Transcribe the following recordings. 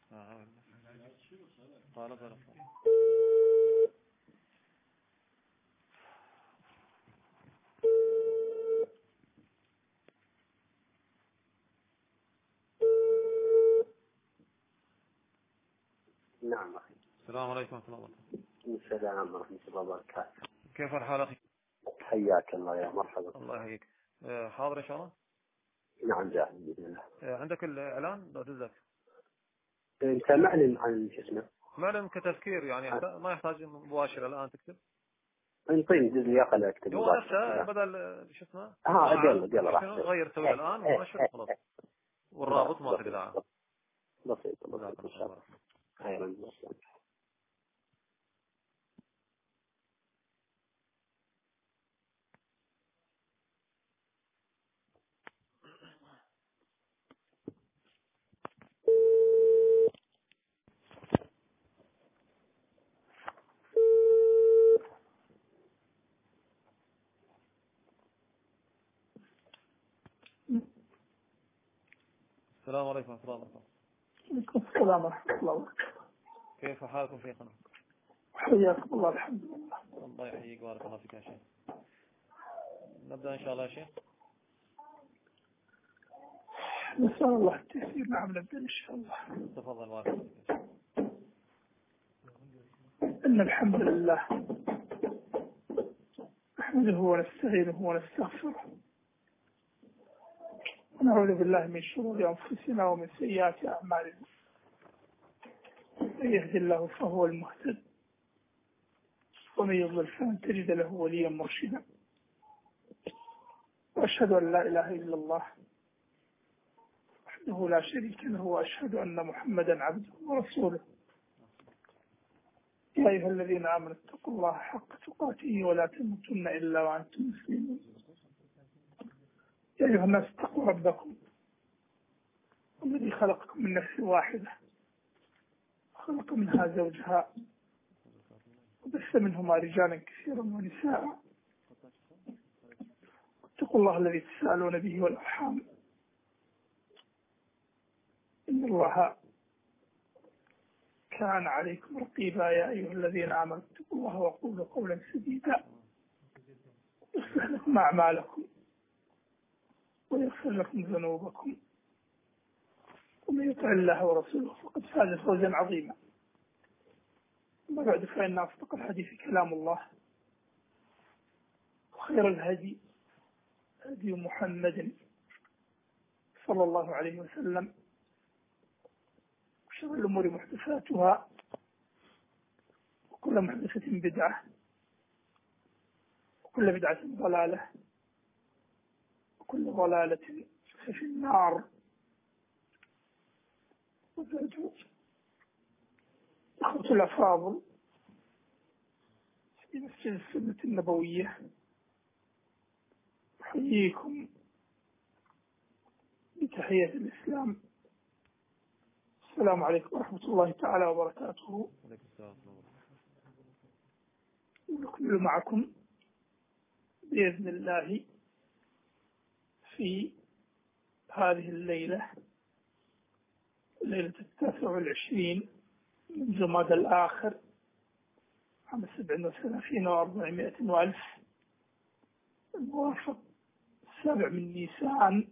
قال بلى. نعم أخي. السلام عليكم ورحمة الله وبركاته. السلام ورحمة الله وبركاته. كيف الحال أخي؟ حياك الله يا مرحبا. الله يحييك. حاضر إن شاء الله. نعم جاهز بإذن الله. عندك الإعلان لو تزك. أنت معلن عن شو اسمه؟ معلن كتذكير يعني ما يحتاج مباشر الآن تكتب. انطيني جزء أقل أكتب هو مباشرة. نفسه بدل شو اسمه؟ أقل راح غير تسوي الآن مباشر وخلاص. والرابط ما تقدر عنه. بسيط إن شاء الله. خيرا. السلام عليكم ورحمة الله وبركاته. عليكم السلام ورحمة الله وبركاته. كيف حالكم شيخنا؟ حياكم الله. الحمد لله. الله يحييك بارك الله فيك يا شيخ. نبدأ إن شاء الله يا شيخ. نسأل الله التيسير. نعم نبدأ إن شاء الله. تفضل بارك الله فيك. إن الحمد لله نحمده ونستعينه ونستغفره ونعوذ بالله من شرور أنفسنا ومن سيئات أعمالنا. من يهد الله فهو المهتد ومن يضلل فلن تجد له وليا مرشدا. وأشهد أن لا إله إلا الله وحده لا شريك له وأشهد أن محمدا عبده ورسوله. يا أيها الذين آمنوا اتقوا الله حق تقاته ولا تموتن إلا وأنتم مسلمون. يا أيها الناس اتقوا ربكم الذي خلقكم من نفس واحدة خلق منها زوجها وبث منهما رجالا كثيرا ونساء. اتقوا الله الذي تسألون به والأرحام إن الله كان عليكم رقيبا. يا أيها الذين آمنوا اتقوا الله وقولوا قولا سديدا يصلح لكم أعمالكم ويغفر لكم ذنوبكم ومن يطع الله ورسوله فقد فاز فوزا عظيما. أما بعد فإن أصدق الحديث كلام الله وخير الهدي هدي محمد صلى الله عليه وسلم وشر الأمور محدثاتها وكل محدثة بدعة وكل بدعة ضلالة وكل ضلالة في النار. وبعد أخوة الأفاضل في مسجد السنة النبوية أحييكم بتحية الإسلام. السلام عليكم ورحمة الله تعالى وبركاته. ونكمل معكم بإذن الله في هذه الليلة، ليلة 29 من جماد الآخر عام 37 و400 وألف الموافق 7 من نيسان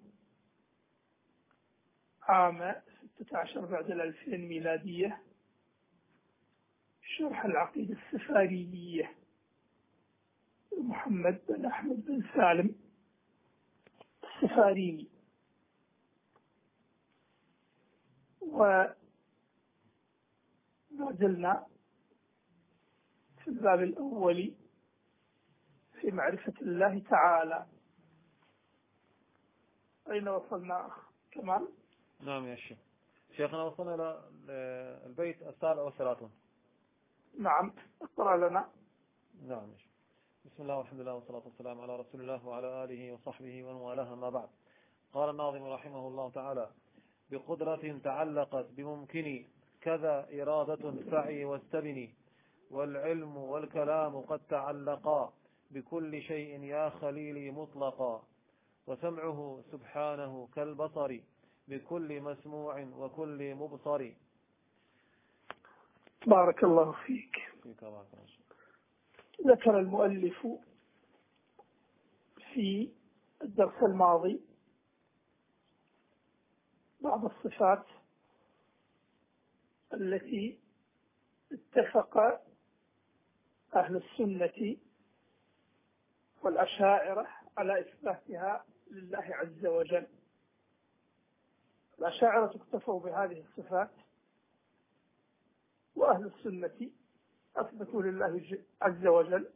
عام 16 بعد 2000 ميلادية. شرح العقيدة السفارينية محمد بن أحمد بن سالم السفاريني. وما زلنا في الباب الأول في معرفة الله تعالى. أين وصلنا أخ كمال؟ نعم يا شيخ. شيخنا وصلنا إلى البيت 37. نعم اقرأ لنا. نعم. بسم الله والحمد لله والصلاة والسلام على رسول الله وعلى آله وصحبه ومن والاه، ما بعد. قال الناظم رحمه الله تعالى: بقدرة تعلقت بممكن كذا إرادة فعي واستبني، والعلم والكلام قد تعلقا بكل شيء يا خليلي مطلقا، وسمعه سبحانه كالبصر بكل مسموع وكل مبصر، بارك الله فيك. ذكر المؤلف في الدرس الماضي بعض الصفات التي اتفق أهل السنة والأشاعرة على إثباتها لله عز وجل. الأشاعرة اكتفوا بهذه الصفات، وأهل السنة أثبتوا لله عز وجل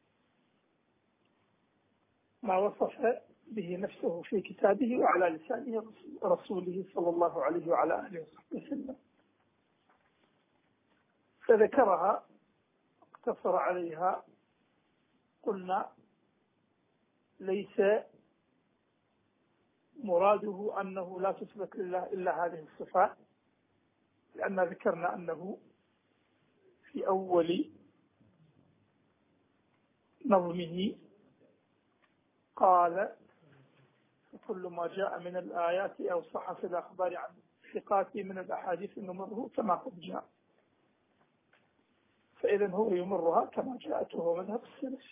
ما وصف به نفسه في كتابه وعلى لسان رسوله صلى الله عليه وعلى آله وصحبه وسلم، فذكرها اقتصر عليها. قلنا ليس مراده أنه لا تثبت لله إلا هذه الصفات، لأن ذكرنا أنه في أول نظمه قال: كل ما جاء من الآيات أو صح في الأخبار عن ثقات من الأحاديث نمره كما قد جاء، فإذا هو يمرها كما جاءت، وهو مذهب السلف.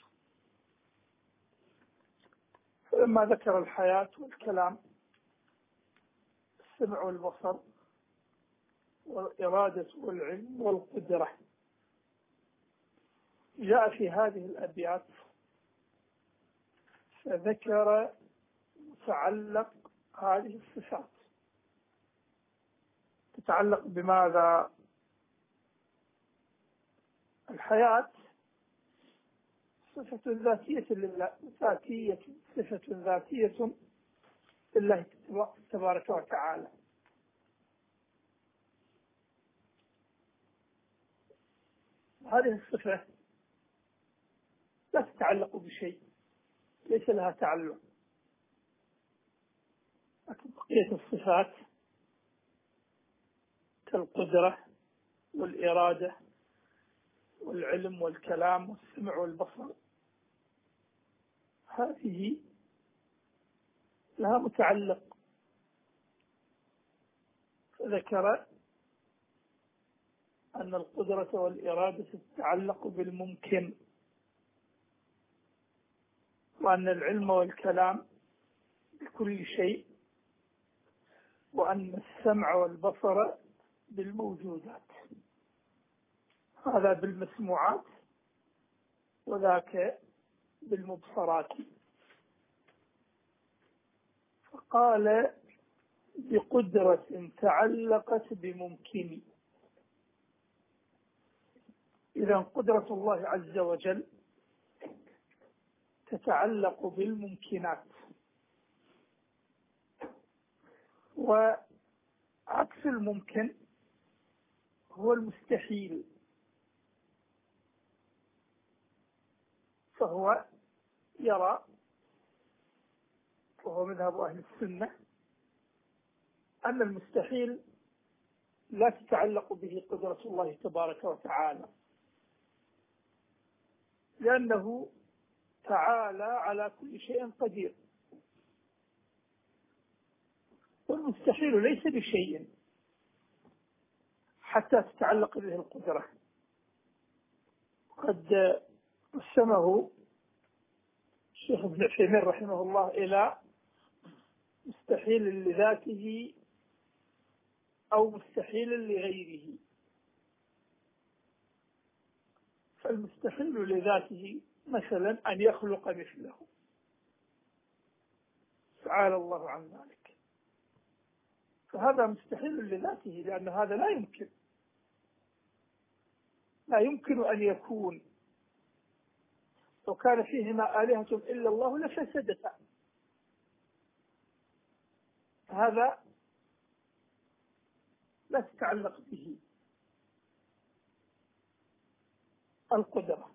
فلما ذكر الحياة والكلام، السمع والبصر والإرادة والعلم والقدرة، جاء في هذه الأبيات فذكر متعلق هذه الصفات. تتعلق بماذا؟ الحياة صفة ذاتية لله، صفة ذاتية لله تبارك وتعالى. هذه الصفة لا تتعلق بشيء، ليس لها تعلق. لكن بقية الصفات كالقدرة والإرادة والعلم والكلام والسمع والبصر، هذه لها متعلق. فذكر أن القدرة والإرادة تتعلق بالممكن، وأن العلم والكلام بكل شيء، وأن السمع والبصر بالموجودات، هذا بالمسموعات وذاك بالمبصرات. فقال: بقدرة تعلقت بممكن. إذا قدرة الله عز وجل تتعلق بالممكنات، وعكس الممكن هو المستحيل، فهو يرى، وهو مذهب أهل السنة، أن المستحيل لا تتعلق به قدرة الله تبارك وتعالى، لأنه تعالى على كل شيء قدير. والمستحيل ليس بشيء حتى تتعلق به القدرة. قد قسمه الشيخ ابن عثيمين رحمه الله إلى مستحيل لذاته أو مستحيل لغيره. فالمستحيل لذاته مثلا أن يخلق مثله، تعالى الله عن ذلك، فهذا مستحيل لذاته، لأن هذا لا يمكن أن يكون. لو كان فيهما آلهة إلا الله لفسدتا، هذا لا تتعلق به القدرة.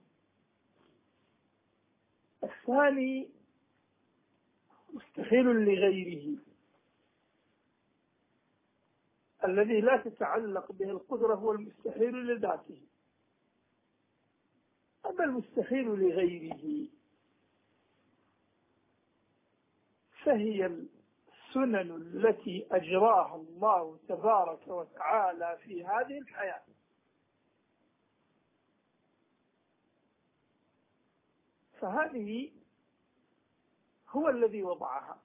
الثاني مستحيل لغيره، الذي لا تتعلق به القدرة هو المستحيل لذاته. أما المستحيل لغيره فهي السنن التي أجراها الله تبارك وتعالى في هذه الحياة، فهذه هو الذي وضعها.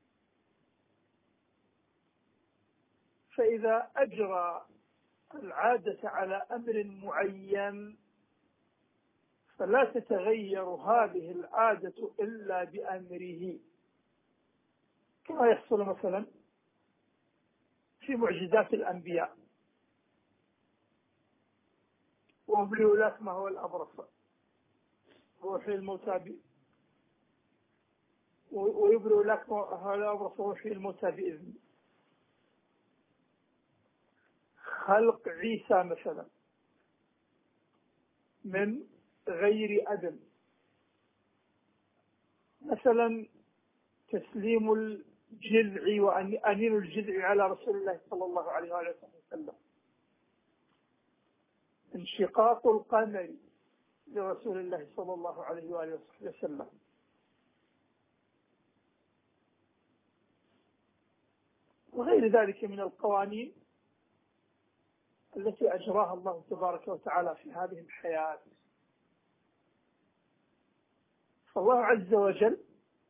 فإذا أجرى العادة على أمر معين فلا تتغير هذه العادة إلا بأمره، كما يحصل مثلا في معجزات الأنبياء، وأبرئ لك ما هو الأبرص ويحيي الموتى ويبرئ لك ما هو الأبرص ويحيي الموتى بإذنه. خلق عيسى مثلا من غير أدم، مثلا تسليم الجذع وأنين الجذع على رسول الله صلى الله عليه وسلم، انشقاق القمر لرسول الله صلى الله عليه وآله وسلم، وغير ذلك من القوانين التي أجراها الله تبارك وتعالى في هذه الحياة. فالله عز وجل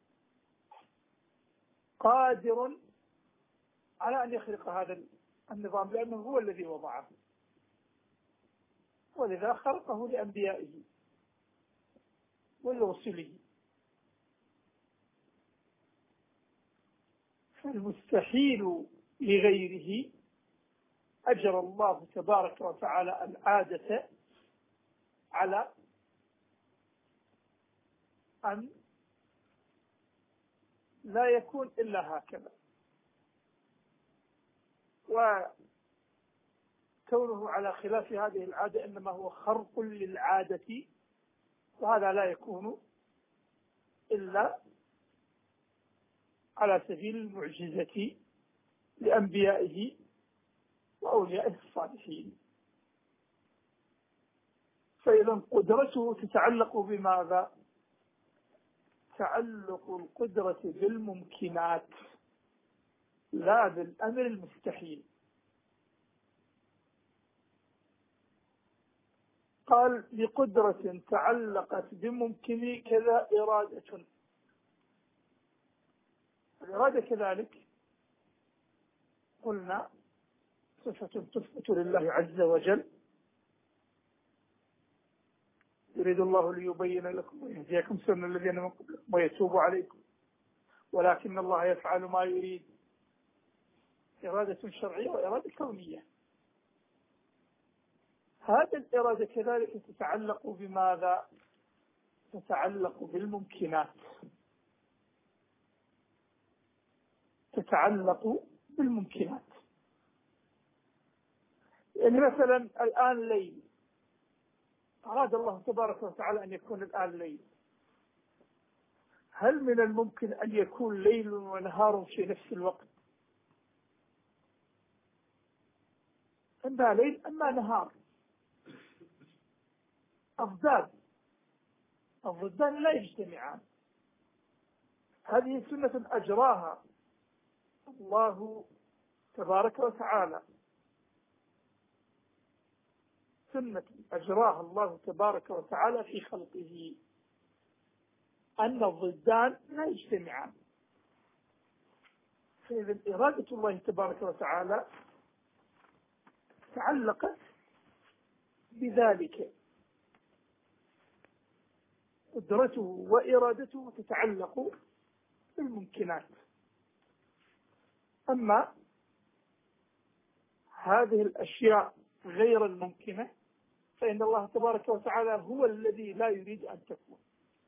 قادر على أن يخلق هذا النظام لأنه هو الذي وضعه، ولذا خلقه لأنبيائه ولرسله. فالمستحيل لغيره أجرى الله تبارك وتعالى العادة على أن لا يكون إلا هكذا، وكونه على خلاف هذه العادة إنما هو خرق للعادة، وهذا لا يكون إلا على سبيل المعجزة لأنبيائه وأوليائه الصالحين. فإذا قدرته تتعلق بماذا؟ تعلق القدرة بالممكنات لا بالأمر المستحيل. قال بقدرة تعلقت بممكن كذا إرادة. الإرادة كذلك قلنا صفة تثبت لله عز وجل، يريد الله ليبين لكم ويهديكم سنن الذين من قبلكم ويتوب عليكم ولكن الله يفعل ما يريد. إرادة شرعية وإرادة كونية. هذه الإرادة كذلك تتعلق بماذا؟ تتعلق بالممكنات، تتعلق بالممكنات. يعني مثلا الآن ليل، أراد الله تبارك وتعالى أن يكون الآن ليل، هل من الممكن أن يكون ليل ونهار في نفس الوقت؟ أما ليل أما نهار، الضدان لا يجتمعان. هذه سنة أجراها الله تبارك وتعالى، سنة أجراها الله تبارك وتعالى في خلقه، أن الضدان لا يجتمعان. فإذا إرادة الله تبارك وتعالى تعلقت بذلك، قدرته وإرادته تتعلق بالممكنات. أما هذه الأشياء غير الممكنة فإن الله تبارك وتعالى هو الذي لا يريد أن تكون،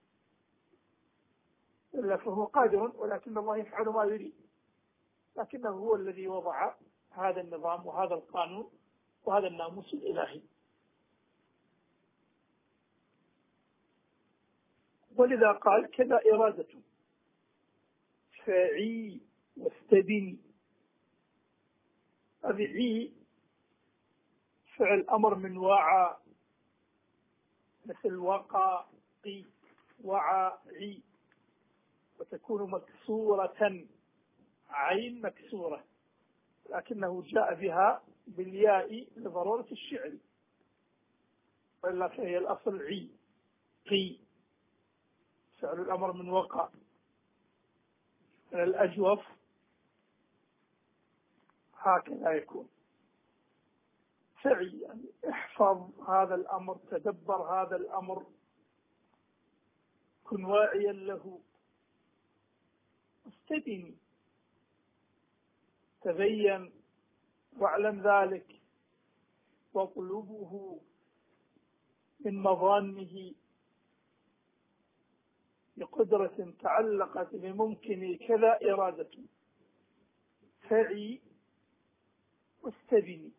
إلا فهو قادر ولكن الله يفعل ما يريد، لكنه هو الذي وضع هذا النظام وهذا القانون وهذا الناموس الإلهي. ولذا قال كذا إرادة فعي واستبني. أبعي فعل أمر من وعى، مثل وقع قي وعى عي، وتكون مكسورة عين مكسورة، لكنه جاء بها بالياء لضرورة الشعر، وإلا فهي الأصل عي قي. فعل الأمر من وقع من الأجوف هكذا يكون. فعي يعني احفظ هذا الأمر، تدبر هذا الأمر، كن واعيا له، استبني، تبين واعلم ذلك، واطلبه من مظانه بقدرة تعلقت بممكن كذا إرادة. فعي واستبني.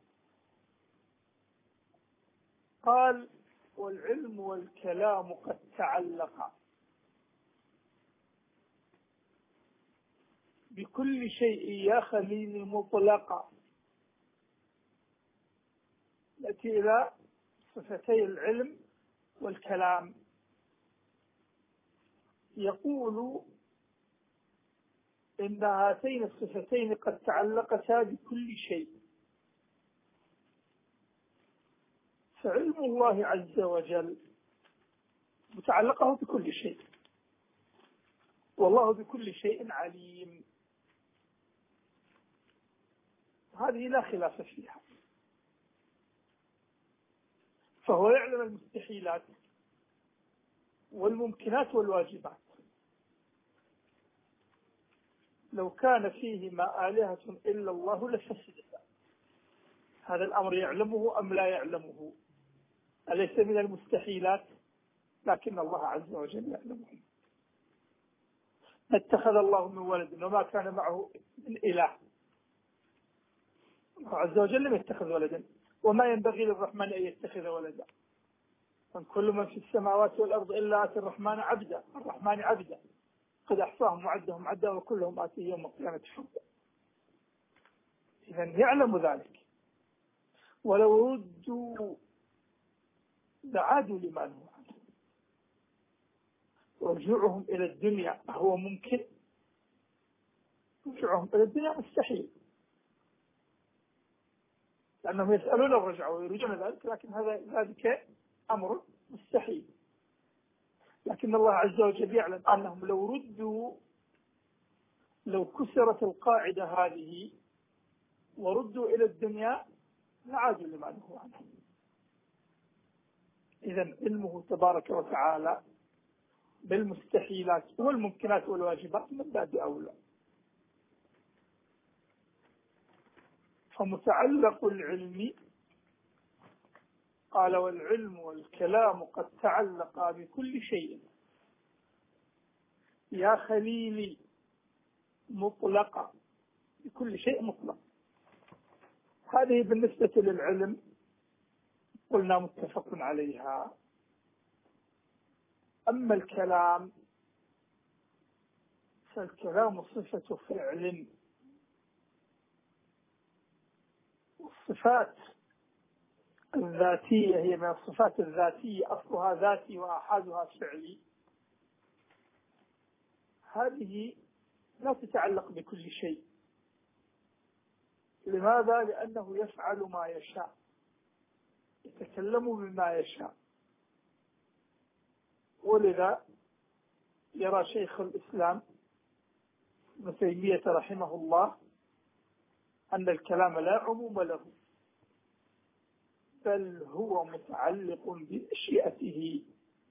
قال والعلم والكلام قد تعلقا بكل شيء يا خليل مطلقا. نأتي إلى صفتي العلم والكلام. يقول إن هاتين الصفتين قد تعلقتا بكل شيء، فعلم الله عز وجل متعلقه بكل شيء، والله بكل شيء عليم، هذه لا خلاف فيها. فهو يعلم المستحيلات والممكنات والواجبات. لو كان فيهما آلهة إلا الله لفسدتا. هذا الأمر يعلمه أم لا يعلمه؟ أليس من المستحيلات؟ لكن الله عز وجل يعلمه. ما اتخذ الله من ولد وما كان معه من إله. الله عز وجل لم يتخذ ولدا، وما ينبغي للرحمن أن يتخذ ولدا. من كل من في السماوات والأرض إلا آتي الرحمن عبدا، الرحمن عبدا، قد أحصاهم وعدهم عدا وكلهم آتيه يوم القيامة فردا. إذا يعلم ذلك. ولو ردوا لعادوا لما نهوا عنه. ورجوعهم إلى الدنيا هو ممكن؟ رجوعهم إلى الدنيا مستحيل، لأنهم يسألون الرجع ويريدون ذلك، لكن ذلك أمر مستحيل. لكن الله عز وجل يعلم أنهم لو ردوا، لو كسرت القاعدة هذه وردوا إلى الدنيا لعادوا لما نهوا عنه. إذن علمه تبارك وتعالى بالمستحيلات والممكنات والواجبات من باب أولى. فمتعلق العلم، قال والعلم والكلام قد تعلقا بكل شيء يا خليلي مطلقا، بكل شيء مطلق. هذه بالنسبة للعلم قلنا متفق عليها. أما الكلام فالكلام صفة فعل، والصفات الذاتية هي من الصفات الذاتية، أصلها ذاتي وأحادها فعلي. هذه لا تتعلق بكل شيء. لماذا؟ لأنه يفعل ما يشاء، يتكلم بما يشاء. ولذا يرى شيخ الإسلام ابن تيمية رحمه الله أن الكلام لا عموم له، بل هو متعلق بمشيئته،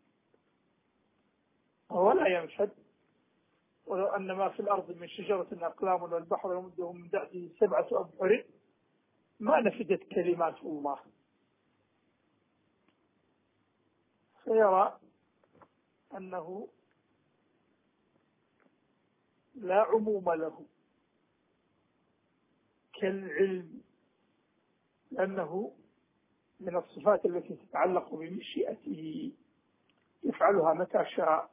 ولا ينفد. ولو أن ما في الأرض من شجرة أقلام والبحر يمده من بعده 7 أبحر ما نفدت كلمات الله. فيرى أنه لا عموم له كالعلم، لأنه من الصفات التي تتعلق بمشيئته، يفعلها متى شاء.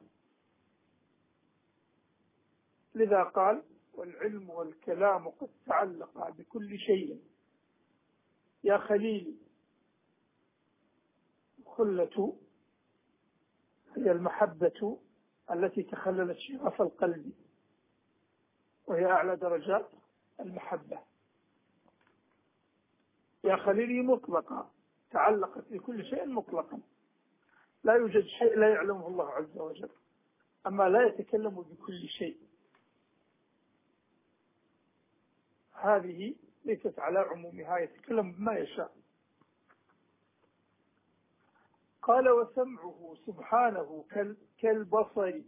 لذا قال والعلم والكلام قد تعلقا بكل شيء يا خليلي. خلة هي المحبة التي تخللت شغف القلب، وهي أعلى درجات المحبة. يا خليلي مطلقا، تعلقت بكل شيء مطلقا، لا يوجد شيء لا يعلمه الله عز وجل. أما لا يتكلم بكل شيء، هذه ليست على عمومها، يتكلم بما يشاء. قال وسمعه سبحانه كالبصر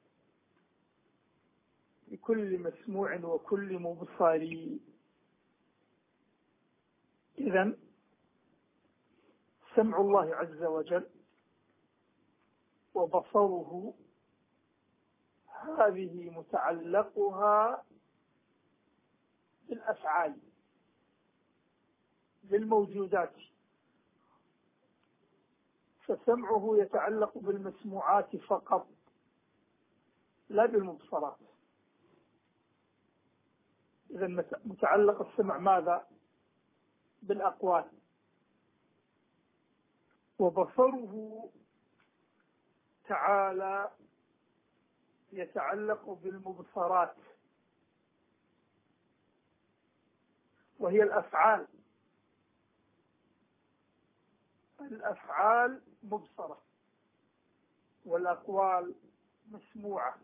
بكل مسموع وكل مبصر. إذن سمع الله عز وجل وبصره هذه متعلقها بالأفعال، بالموجودات، فسمعه يتعلق بالمسموعات فقط لا بالمبصرات. إذا متعلق السمع ماذا؟ بالأقوال. وبصره تعالى يتعلق بالمبصرات وهي الأفعال. الأفعال مبصرة والأقوال مسموعة.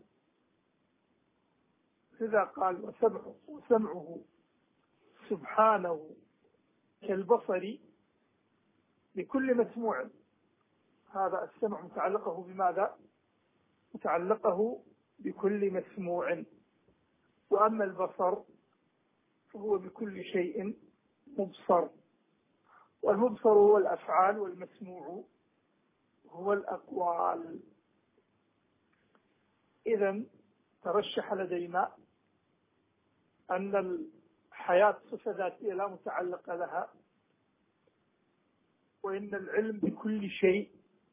لذا قال وسمعه سبحانه كالبصر بكل مسموع. هذا السمع متعلقه بماذا؟ متعلقه بكل مسموع. وأما البصر فهو بكل شيء مبصر، والمبصر هو الأفعال والمسموع هو الأقوال. إذن ترشح لدينا أن الحياة صفة ذاتية لا متعلق لها، وإن العلم بكل شيء،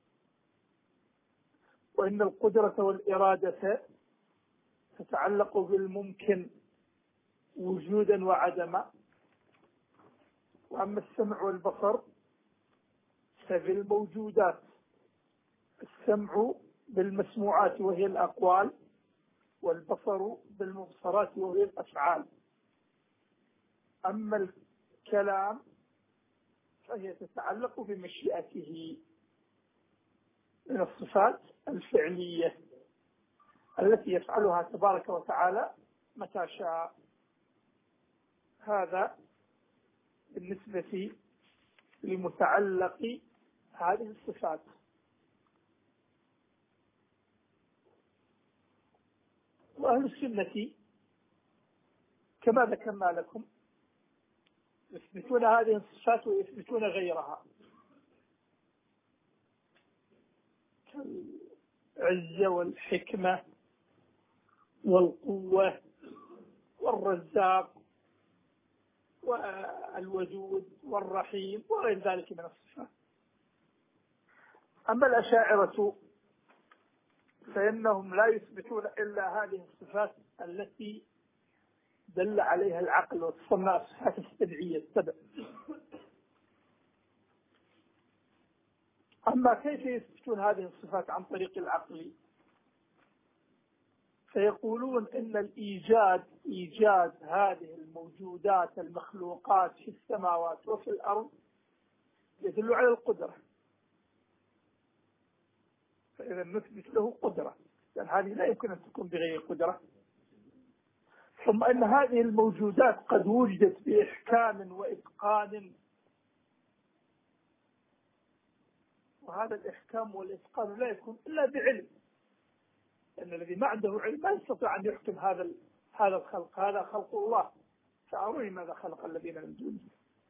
وإن القدرة والإرادة تتعلق بالممكن وجودا وعدما. وأما السمع والبصر فبالموجودات، السمع بالمسموعات وهي الأقوال، والبصر بالمبصرات وهي الأفعال. أما الكلام فهي تتعلق بمشيئته من الصفات الفعلية التي يفعلها تبارك وتعالى متى شاء. هذا بالنسبة لمتعلق هذه الصفات. وأهل السنة كما ذكرنا لكم يثبتون هذه الصفات ويثبتون غيرها كالعزة والحكمة والقوة والرزاق والودود والرحيم وغير ذلك من الصفات. أما الأشاعرة فإنهم لا يثبتون إلا هذه الصفات التي دل عليها العقل وتصنع الصفات السبعية السبع. أما كيف يثبتون هذه الصفات عن طريق العقل؟ فيقولون إن إيجاد هذه الموجودات المخلوقات في السماوات وفي الأرض يدل على القدرة، فإذا نثبت له قدرة، لأن هذه لا يمكن أن تكون بغير قدرة. ثم أن هذه الموجودات قد وجدت بإحكام وإتقان، وهذا الإحكام والإتقان لا يكون إلا بعلم، لأن الذي ما عنده علم ما يستطيع أن يحكم هذا الخلق. هذا خلق الله، فأروني ماذا خلق الذين من دونه.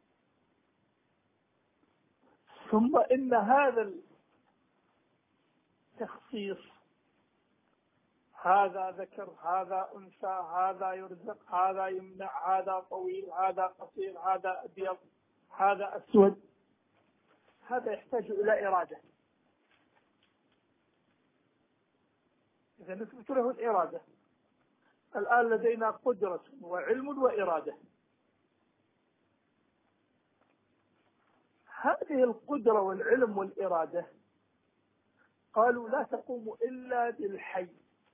ثم إن هذا التخصيص، هذا ذكر، هذا أنثى، هذا يرزق، هذا يمنع، هذا طويل، هذا قصير، هذا أبيض، هذا أسود، هذا يحتاج إلى إرادة. إذا نثبت له الإرادة. الآن لدينا قدرة وعلم وإرادة. هذه القدرة والعلم والإرادة قالوا لا تقوم إلا بالحي،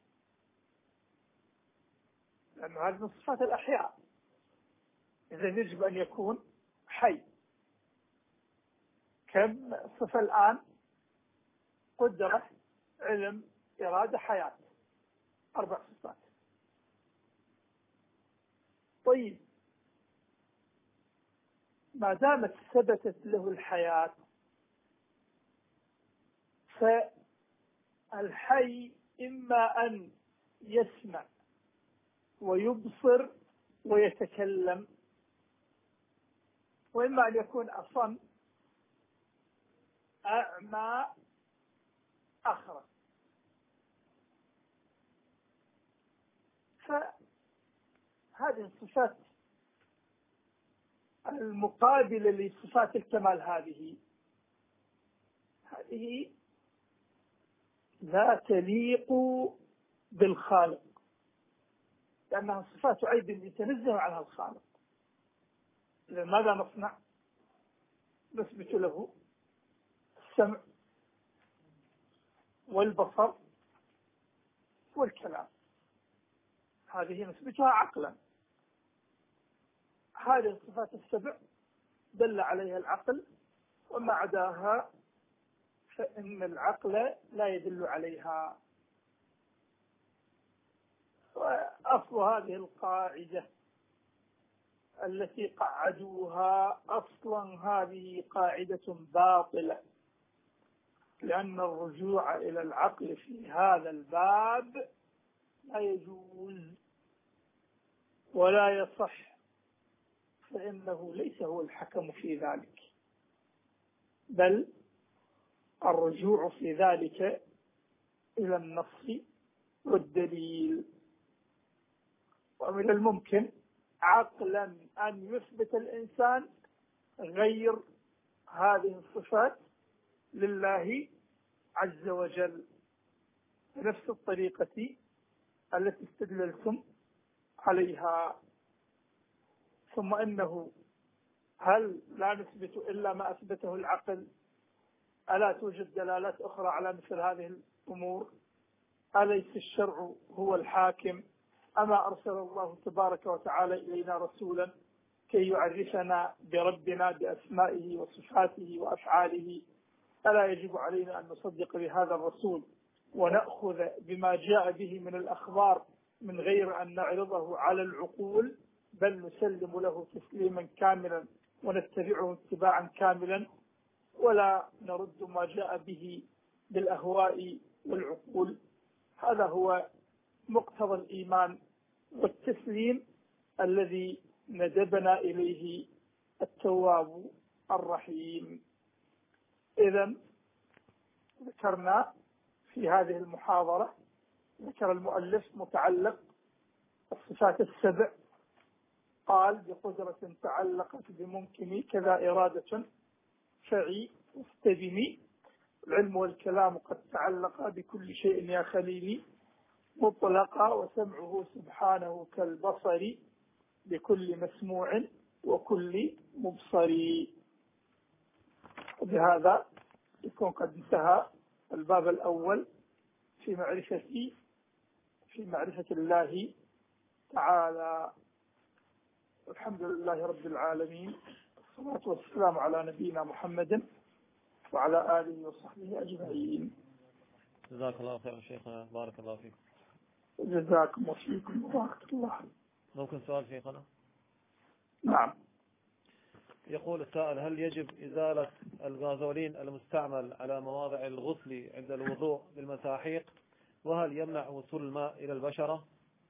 لأن هذه من صفات الأحياء، إذا يجب أن يكون حي. كم صفة الآن؟ قدرة، علم، إرادة، حياة. 4 صفات. طيب ما دامت ثبتت له الحياة، فالحي إما أن يسمع ويبصر ويتكلم، وإما أن يكون أصم أعمى أخرس. فهذه الصفات المقابلة لصفات الكمال هذه لا تليق بالخالق، لأنها صفات عيب يتنزه عنها الخالق. إذا ماذا نصنع؟ نثبت له السمع والبصر والكلام، هذه نثبتها عقلا. هذه الصفات السبع دل عليها العقل، وما عداها فإن العقل لا يدل عليها. وأصل هذه القاعدة التي قعدوها أصلا هذه قاعدة باطلة، لأن الرجوع إلى العقل في هذا الباب لا يجوز ولا يصح، فإنه ليس هو الحكم في ذلك، بل الرجوع في ذلك إلى النص والدليل. ومن الممكن عقلا أن يثبت الإنسان غير هذه الصفات لله عز وجل بنفس الطريقة التي استدللتم عليها. ثم إنه هل لا نثبت إلا ما أثبته العقل؟ ألا توجد دلالات أخرى على مثل هذه الأمور؟ أليس الشرع هو الحاكم؟ أما أرسل الله تبارك وتعالى إلينا رسولا كي يعرفنا بربنا بأسمائه وصفاته وأفعاله؟ ألا يجب علينا أن نصدق بهذا الرسول ونأخذ بما جاء به من الأخبار من غير أن نعرضه على العقول، بل نسلم له تسليما كاملا ونتبعه اتباعا كاملا، ولا نرد ما جاء به بالأهواء والعقول؟ هذا هو مقتضى الإيمان والتسليم الذي ندبنا إليه التواب الرحيم. إذن ذكرنا في هذه المحاضرة، ذكر المؤلف متعلق الصفات السبع، قال بقدرة تعلقت بممكن كذا إرادة فعي واستدمي. العلم والكلام قد تعلقا بكل شيء يا خليلي مطلقا، وسمعه سبحانه كالبصر بكل مسموع وكل مبصر. وبهذا يكون قد انتهى الباب الأول في معرفة الله تعالى. الحمد لله رب العالمين، والصلاة والسلام على نبينا محمد وعلى آله وصحبه أجمعين. جزاك الله خير شيخنا، بارك الله فيكم. جزاكم وفيكم وبارك الله. ممكن سؤال شيخنا؟ نعم. يقول السائل: هل يجب إزالة الغازولين المستعمل على مواضع الغسل عند الوضوء بالمساحيق؟ وهل يمنع وصول الماء إلى البشرة؟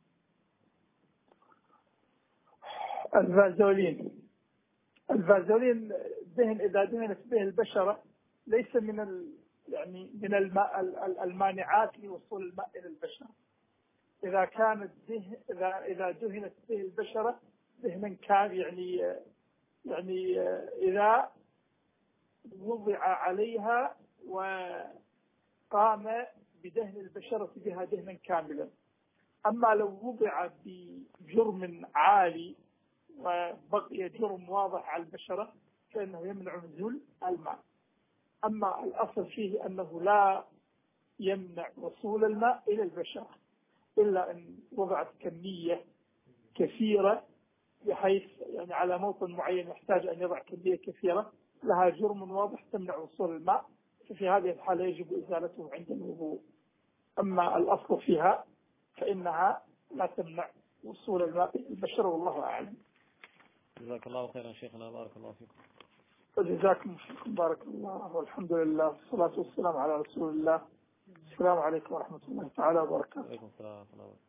الفازولين دهن إذا دهنت به البشرة ليس من من الماء المانعات لوصول الماء إلى البشرة. إذا كانت إذا دهنت به البشرة دهنا كان يعني إذا وضع عليها وقام بدهن البشرة بها دهنا كاملا. أما لو وضع بجرم عالي وبقي جرم واضح على البشرة فإنه يمنع نزول الماء. أما الأصل فيه أنه لا يمنع وصول الماء إلى البشرة إلا أن وضعت كمية كثيرة بحيث على موطن معين يحتاج أن يضع كمية كثيرة لها جرم واضح تمنع وصول الماء، ففي هذه الحالة يجب إزالته عند الوضوء. أما الأصل فيها فإنها لا تمنع وصول الماء إلى البشر، والله أعلم. جزاك الله خيرا شيخنا، بارك الله فيكم. وجزاكم فيكم، بارك الله، والحمد لله والصلاة والسلام على رسول الله. السلام عليكم ورحمة الله تعالى وبركاته. وعليكم السلام ورحمة الله وبركاته.